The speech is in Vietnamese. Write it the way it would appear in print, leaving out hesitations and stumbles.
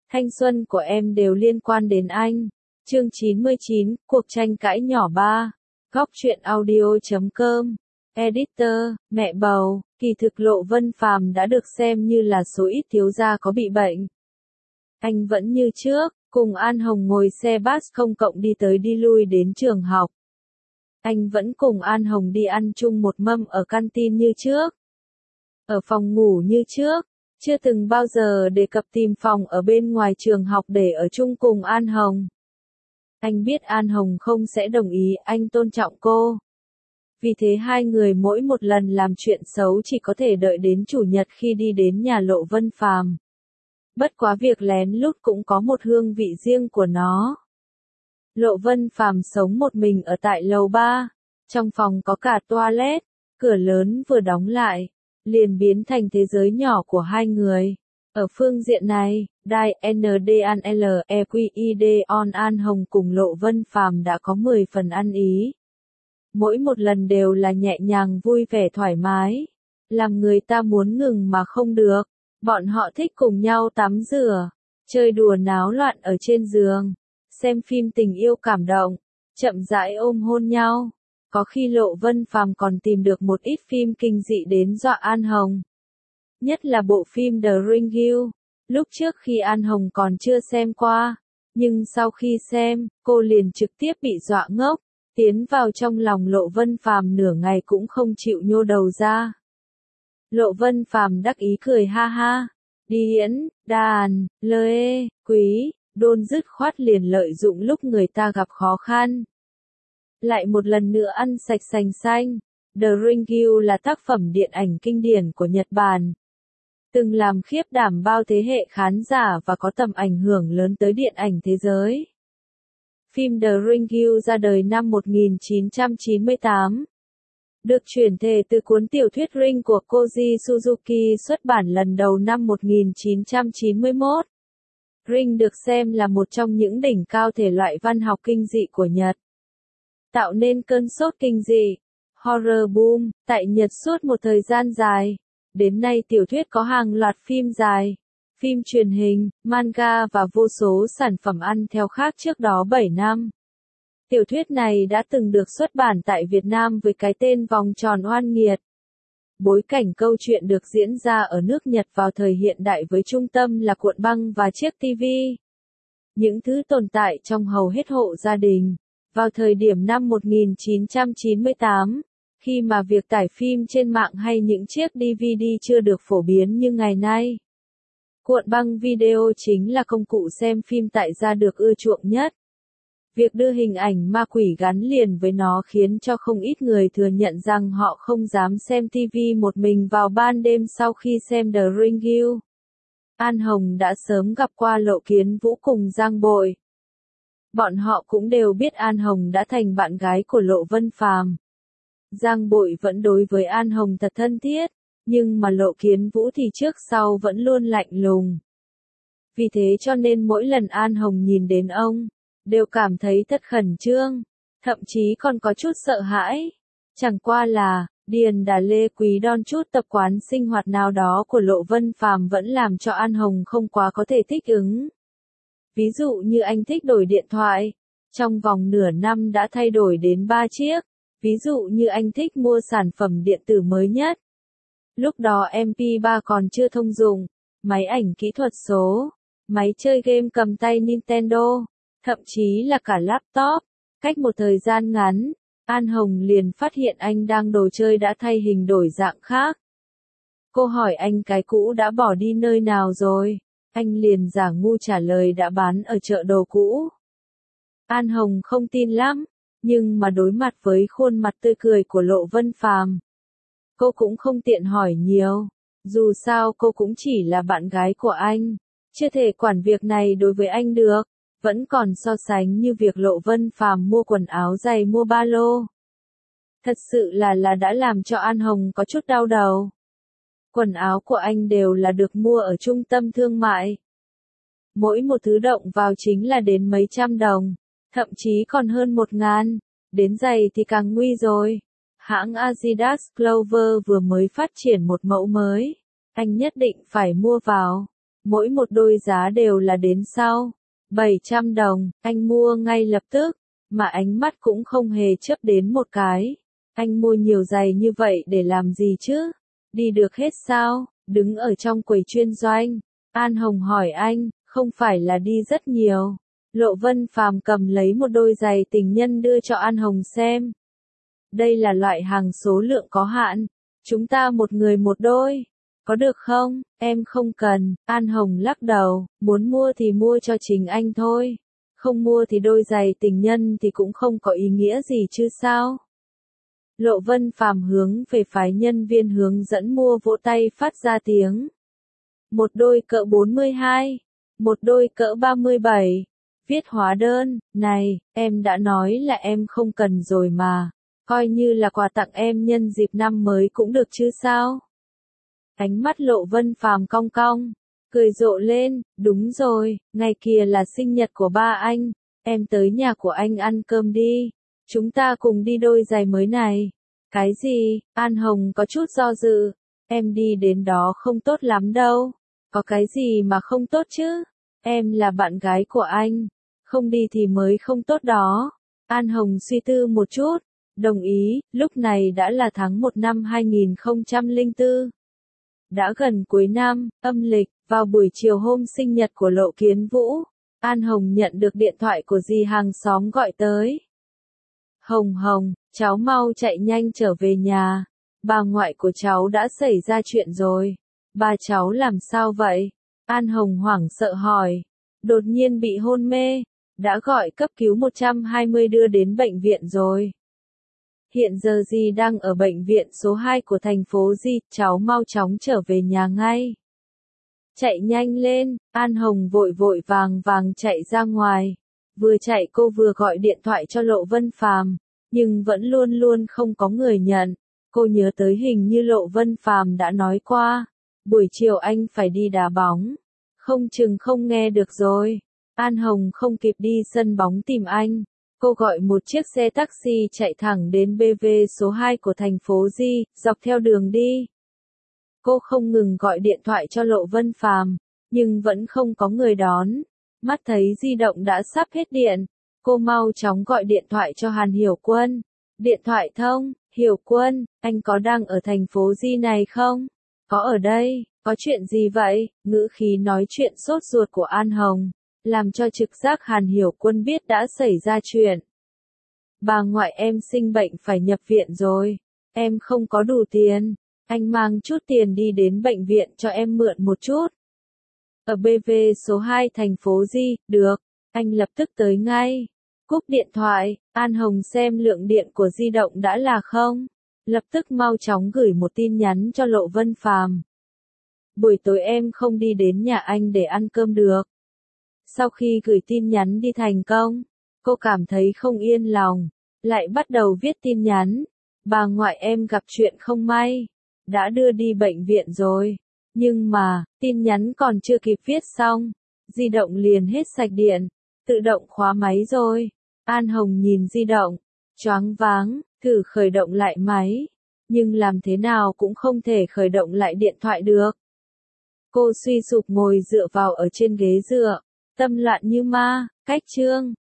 Thanh xuân của em đều liên quan đến anh. Chương 99, cuộc tranh cãi nhỏ 3. Góc truyện audio.com. Editor, mẹ bầu, kỳ thực Lộ Vân Phàm đã được xem như là số ít thiếu gia có bị bệnh. Anh vẫn như trước, cùng An Hồng ngồi xe bus công cộng đi tới đi lui đến trường học. Anh vẫn cùng An Hồng đi ăn chung một mâm ở canteen như trước. Ở phòng ngủ như trước, chưa từng bao giờ đề cập tìm phòng ở bên ngoài trường học để ở chung cùng An Hồng. Anh biết An Hồng không sẽ đồng ý, anh tôn trọng cô. Vì thế hai người mỗi một lần làm chuyện xấu chỉ có thể đợi đến chủ nhật khi đi đến nhà Lộ Vân Phàm. Bất quá việc lén lút cũng có một hương vị riêng của nó. Lộ Vân Phàm sống một mình ở tại lầu 3, trong phòng có cả toilet, cửa lớn vừa đóng lại, liền biến thành thế giới nhỏ của hai người. Ở phương diện này, Đài NDANLEQID on An Hồng cùng Lộ Vân Phàm đã có 10 phần ăn ý. Mỗi một lần đều là nhẹ nhàng vui vẻ thoải mái, làm người ta muốn ngừng mà không được. Bọn họ thích cùng nhau tắm rửa, chơi đùa náo loạn ở trên giường, xem phim tình yêu cảm động, chậm rãi ôm hôn nhau. Có khi Lộ Vân Phàm còn tìm được một ít phim kinh dị đến dọa An Hồng. Nhất là bộ phim The Ring You, lúc trước khi An Hồng còn chưa xem qua, nhưng sau khi xem, cô liền trực tiếp bị dọa ngốc, tiến vào trong lòng Lộ Vân Phàm nửa ngày cũng không chịu nhô đầu ra. Lộ Vân Phàm đắc ý cười ha ha, điển, đàn, lê, quý, đôn dứt khoát liền lợi dụng lúc người ta gặp khó khăn. Lại một lần nữa ăn sạch sành xanh, The Ring You là tác phẩm điện ảnh kinh điển của Nhật Bản. Từng làm khiếp đảm bao thế hệ khán giả và có tầm ảnh hưởng lớn tới điện ảnh thế giới. Phim The Ring You ra đời năm 1998. Được chuyển thể từ cuốn tiểu thuyết Ring của Koji Suzuki xuất bản lần đầu năm 1991. Ring được xem là một trong những đỉnh cao thể loại văn học kinh dị của Nhật. Tạo nên cơn sốt kinh dị, horror boom, tại Nhật suốt một thời gian dài. Đến nay tiểu thuyết có hàng loạt phim dài, phim truyền hình, manga và vô số sản phẩm ăn theo khác trước đó 7 năm. Tiểu thuyết này đã từng được xuất bản tại Việt Nam với cái tên Vòng tròn oan nghiệt. Bối cảnh câu chuyện được diễn ra ở nước Nhật vào thời hiện đại với trung tâm là cuộn băng và chiếc TV. Những thứ tồn tại trong hầu hết hộ gia đình. Vào thời điểm năm 1998, khi mà việc tải phim trên mạng hay những chiếc DVD chưa được phổ biến như ngày nay, cuộn băng video chính là công cụ xem phim tại gia được ưa chuộng nhất. Việc đưa hình ảnh ma quỷ gắn liền với nó khiến cho không ít người thừa nhận rằng họ không dám xem TV một mình vào ban đêm sau khi xem The Ring You. An Hồng đã sớm gặp qua Lộ Kiến Vũ cùng Giang Bội. Bọn họ cũng đều biết An Hồng đã thành bạn gái của Lộ Vân Phàm. Giang Bội vẫn đối với An Hồng thật thân thiết, nhưng mà Lộ Kiến Vũ thì trước sau vẫn luôn lạnh lùng. Vì thế cho nên mỗi lần An Hồng nhìn đến ông, đều cảm thấy thật khẩn trương, thậm chí còn có chút sợ hãi. Chẳng qua là, Điền Đà Lê Quý Đon chút tập quán sinh hoạt nào đó của Lộ Vân Phàm vẫn làm cho An Hồng không quá có thể thích ứng. Ví dụ như anh thích đổi điện thoại, trong vòng nửa năm đã thay đổi đến 3 chiếc. Ví dụ như anh thích mua sản phẩm điện tử mới nhất. Lúc đó MP3 còn chưa thông dụng, máy ảnh kỹ thuật số, máy chơi game cầm tay Nintendo, thậm chí là cả laptop. Cách một thời gian ngắn, An Hồng liền phát hiện anh đang đồ chơi đã thay hình đổi dạng khác. Cô hỏi anh cái cũ đã bỏ đi nơi nào rồi, anh liền giả ngu trả lời đã bán ở chợ đồ cũ. An Hồng không tin lắm, nhưng mà đối mặt với khuôn mặt tươi cười của Lộ Vân Phàm, cô cũng không tiện hỏi nhiều, dù sao cô cũng chỉ là bạn gái của anh, chưa thể quản việc này đối với anh được, vẫn còn so sánh như việc Lộ Vân Phàm mua quần áo giày mua ba lô. Thật sự là đã làm cho An Hồng có chút đau đầu. Quần áo của anh đều là được mua ở trung tâm thương mại. Mỗi một thứ động vào chính là đến mấy trăm đồng. Thậm chí còn hơn 1.000, đến giày thì càng nguy rồi. Hãng Adidas Clover vừa mới phát triển một mẫu mới, anh nhất định phải mua vào. mỗi một đôi giá đều là đến sau 700 đồng, anh mua ngay lập tức, mà ánh mắt cũng không hề chớp đến một cái. Anh mua nhiều giày như vậy để làm gì chứ? Đi được hết sao? Đứng ở trong quầy chuyên doanh, An Hồng hỏi anh, không phải là đi rất nhiều. Lộ Vân Phàm cầm lấy một đôi giày tình nhân đưa cho An Hồng xem. Đây là loại hàng số lượng có hạn, chúng ta một người một đôi. Có được không? Em không cần. An Hồng lắc đầu, muốn mua thì mua cho chính anh thôi. Không mua thì đôi giày tình nhân thì cũng không có ý nghĩa gì chứ sao? Lộ Vân Phàm hướng về phái nhân viên hướng dẫn mua vỗ tay phát ra tiếng. Một đôi cỡ 42, một đôi cỡ 37. Viết hóa đơn, này, em đã nói là em không cần rồi mà. Coi như là quà tặng em nhân dịp năm mới cũng được chứ sao? Ánh mắt Lộ Vân Phàm cong cong, cười rộ lên, đúng rồi, ngày kia là sinh nhật của ba anh, em tới nhà của anh ăn cơm đi, chúng ta cùng đi đôi giày mới này. Cái gì? An Hồng có chút do dự, em đi đến đó không tốt lắm đâu, có cái gì mà không tốt chứ, em là bạn gái của anh, không đi thì mới không tốt đó. An Hồng suy tư một chút, đồng ý, lúc này đã là tháng 1 năm 2004. Đã gần cuối năm, âm lịch, vào buổi chiều hôm sinh nhật của Lộ Kiến Vũ, An Hồng nhận được điện thoại của dì hàng xóm gọi tới. Hồng Hồng, cháu mau chạy nhanh trở về nhà, bà ngoại của cháu đã xảy ra chuyện rồi. Bà cháu làm sao vậy? An Hồng hoảng sợ hỏi. Đột nhiên bị hôn mê, đã gọi cấp cứu 120 đưa đến bệnh viện rồi. Hiện giờ dì đang ở bệnh viện số 2 của thành phố Di, cháu mau chóng trở về nhà ngay. Chạy nhanh lên, An Hồng vội vội vàng vàng chạy ra ngoài. Vừa chạy cô vừa gọi điện thoại cho Lộ Vân Phàm, nhưng vẫn luôn luôn không có người nhận. Cô nhớ tới hình như Lộ Vân Phàm đã nói qua, buổi chiều anh phải đi đá bóng, không chừng không nghe được rồi. An Hồng không kịp đi sân bóng tìm anh. Cô gọi một chiếc xe taxi chạy thẳng đến BV số 2 của thành phố Di, dọc theo đường đi. Cô không ngừng gọi điện thoại cho Lộ Vân Phàm, nhưng vẫn không có người đón. Mắt thấy di động đã sắp hết điện, cô mau chóng gọi điện thoại cho Hàn Hiểu Quân. Điện thoại thông, Hiểu Quân, anh có đang ở thành phố Di này không? Có ở đây, có chuyện gì vậy? Ngữ khí nói chuyện sốt ruột của An Hồng, làm cho trực giác Hàn Hiểu Quân biết đã xảy ra chuyện. Bà ngoại em sinh bệnh phải nhập viện rồi, em không có đủ tiền, anh mang chút tiền đi đến bệnh viện cho em mượn một chút. Ở BV số 2 thành phố Di, được, anh lập tức tới ngay. Cúp điện thoại, An Hồng xem lượng điện của di động đã là không, lập tức mau chóng gửi một tin nhắn cho Lộ Vân Phàm. Buổi tối em không đi đến nhà anh để ăn cơm được. Sau khi gửi tin nhắn đi thành công, cô cảm thấy không yên lòng, lại bắt đầu viết tin nhắn. Bà ngoại em gặp chuyện không may, đã đưa đi bệnh viện rồi. Nhưng mà, tin nhắn còn chưa kịp viết xong, di động liền hết sạch điện, tự động khóa máy rồi. An Hồng nhìn di động, choáng váng, thử khởi động lại máy, nhưng làm thế nào cũng không thể khởi động lại điện thoại được. Cô suy sụp ngồi dựa vào ở trên ghế dựa, tâm loạn như ma, cách chương.